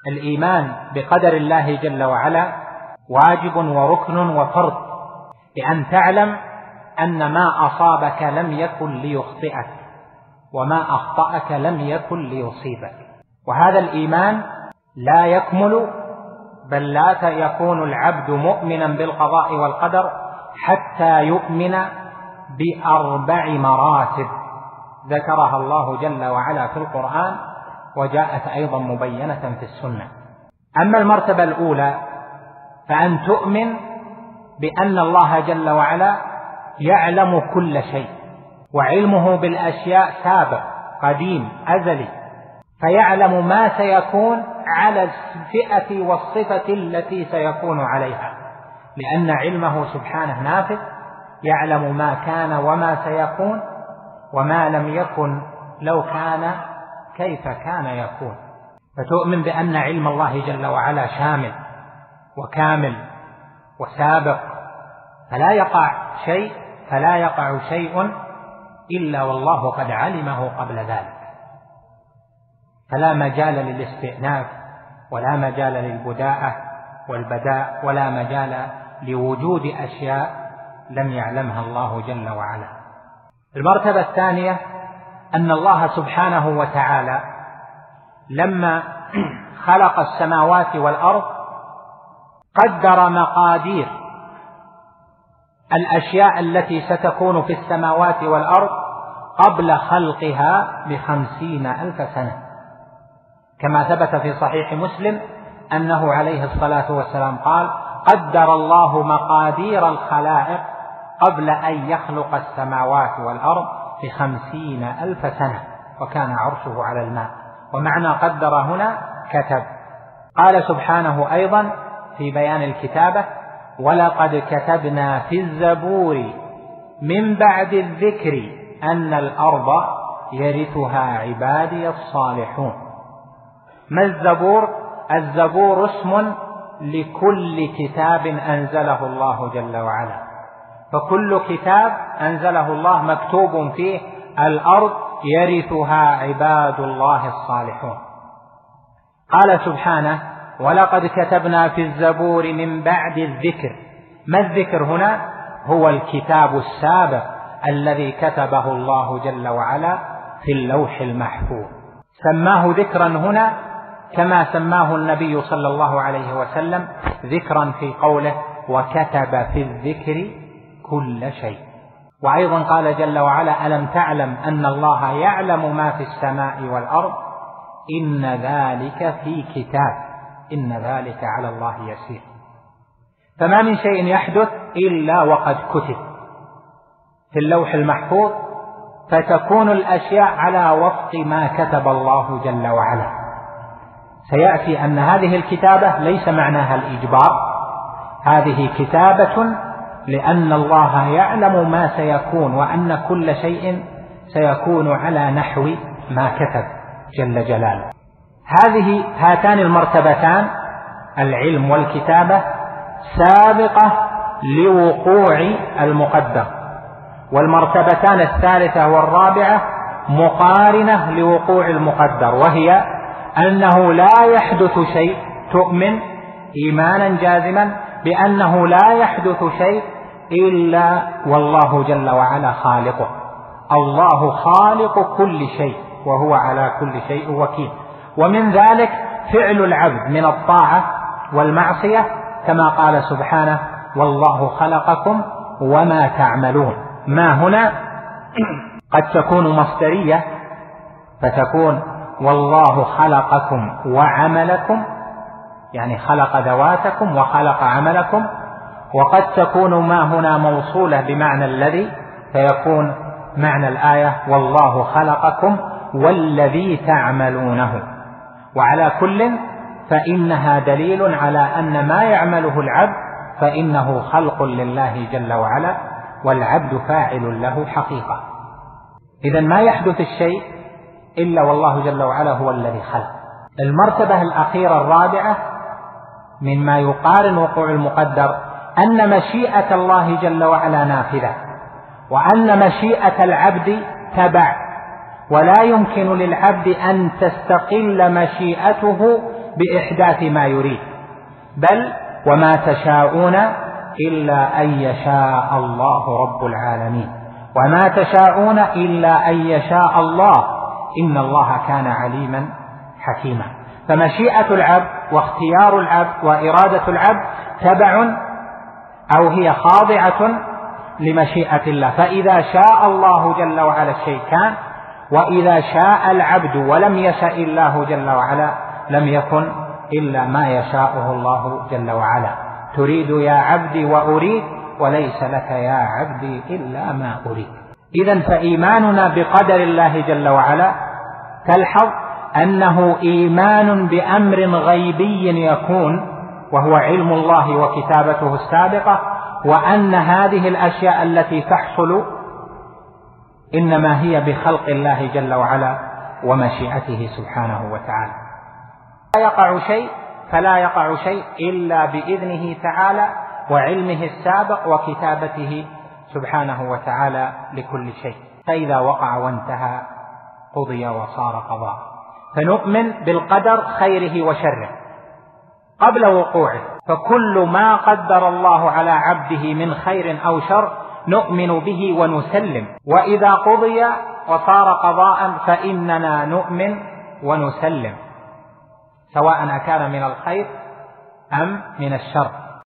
الإيمان بقدر الله جل وعلا واجب وركن وفرض، بأن تعلم أن ما أصابك لم يكن ليخطئك، وما أخطأك لم يكن ليصيبك. وهذا الإيمان لا يكمل، بل لا يكون العبد مؤمنا بالقضاء والقدر حتى يؤمن بأربع مراتب ذكرها الله جل وعلا في القرآن، وجاءت أيضا مبينة في السنة. أما المرتبة الأولى فأن تؤمن بأن الله جل وعلا يعلم كل شيء، وعلمه بالأشياء سابق قديم أزلي، فيعلم ما سيكون على الفئة والصفة التي سيكون عليها، لأن علمه سبحانه نافذ، يعلم ما كان وما سيكون، وما لم يكن لو كان كيف كان يكون. فتؤمن بأن علم الله جل وعلا شامل وكامل وسابق، فلا يقع شيء إلا والله قد علمه قبل ذلك، فلا مجال للاستئناف، ولا مجال للبداءة والبداء، ولا مجال لوجود أشياء لم يعلمها الله جل وعلا. المرتبة الثانية أن الله سبحانه وتعالى لما خلق السماوات والأرض قدر مقادير الأشياء التي ستكون في السماوات والأرض قبل خلقها ب50,000 سنة، كما ثبت في صحيح مسلم أنه عليه الصلاة والسلام قال: قدر الله مقادير الخلائق قبل أن يخلق السماوات والأرض ب50,000 سنة، وكان عرشه على الماء. ومعنى قدر هنا كتب. قال سبحانه أيضا في بيان الكتابة: ولقد كتبنا في الزبور من بعد الذكر أن الأرض يرثها عبادي الصالحون. ما الزبور؟ الزبور اسم لكل كتاب أنزله الله جل وعلا، فكل كتاب أنزله الله مكتوب فيه الأرض يرثها عباد الله الصالحون. قال سبحانه: ولقد كتبنا في الزبور من بعد الذكر. ما الذكر هنا؟ هو الكتاب السابق الذي كتبه الله جل وعلا في اللوح المحفوظ. سماه ذكرا هنا كما سماه النبي صلى الله عليه وسلم ذكرا في قوله: وكتب في الذكر كل شيء. وأيضا قال جل وعلا: ألم تعلم أن الله يعلم ما في السماء والأرض إن ذلك في كتاب إن ذلك على الله يسير. فما من شيء يحدث إلا وقد كتب في اللوح المحفوظ، فتكون الأشياء على وفق ما كتب الله جل وعلا. سيأتي أن هذه الكتابة ليس معناها الإجبار، هذه كتابة لأن الله يعلم ما سيكون، وأن كل شيء سيكون على نحو ما كتب جل جلاله. هاتان المرتبتان العلم والكتابة سابقة لوقوع المقدر، والمرتبتان الثالثة والرابعة مقارنة لوقوع المقدر، وهي أنه لا يحدث شيء. تؤمن إيمانا جازما بأنه لا يحدث شيء إلا والله جل وعلا خالقه. الله خالق كل شيء وهو على كل شيء وكيل. ومن ذلك فعل العبد من الطاعة والمعصية، كما قال سبحانه: والله خلقكم وما تعملون. ما هنا قد تكون مصدرية فتكون والله خلقكم وعملكم، يعني خلق ذواتكم وخلق عملكم، وقد تكون ما هنا موصولة بمعنى الذي، فيكون معنى الآية والله خلقكم والذي تعملونه. وعلى كل فإنها دليل على أن ما يعمله العبد فإنه خلق لله جل وعلا، والعبد فاعل له حقيقة. إذن ما يحدث الشيء إلا والله جل وعلا هو الذي خلق. المرتبة الأخيرة الرابعة مما يقارن وقوع المقدر أن مشيئة الله جل وعلا نافذة، وأن مشيئة العبد تبع، ولا يمكن للعبد أن تستقل مشيئته بإحداث ما يريد، بل وما تشاءون إلا أن يشاء الله رب العالمين، وما تشاءون إلا أن يشاء الله، إن الله كان عليما حكيما. فمشيئة العبد واختيار العبد وإرادة العبد تبع أو هي خاضعة لمشيئة الله، فإذا شاء الله جل وعلا الشيء كان، وإذا شاء العبد ولم يشاء الله جل وعلا لم يكن إلا ما يشاءه الله جل وعلا. تريد يا عبدي وأريد، وليس لك يا عبدي إلا ما أريد. إذن فإيماننا بقدر الله جل وعلا تلحظ أنه إيمان بأمر غيبي يكون، وهو علم الله وكتابته السابقة، وأن هذه الأشياء التي تحصل إنما هي بخلق الله جل وعلا ومشيئته سبحانه وتعالى. فلا يقع شيء إلا بإذنه تعالى وعلمه السابق وكتابته سبحانه وتعالى لكل شيء. فإذا وقع وانتهى قضي وصار قضاء. فنؤمن بالقدر خيره وشره قبل وقوعه، فكل ما قدر الله على عبده من خير أو شر نؤمن به ونسلم، وإذا قضي وصار قضاء فإننا نؤمن ونسلم، سواء كان من الخير أم من الشر.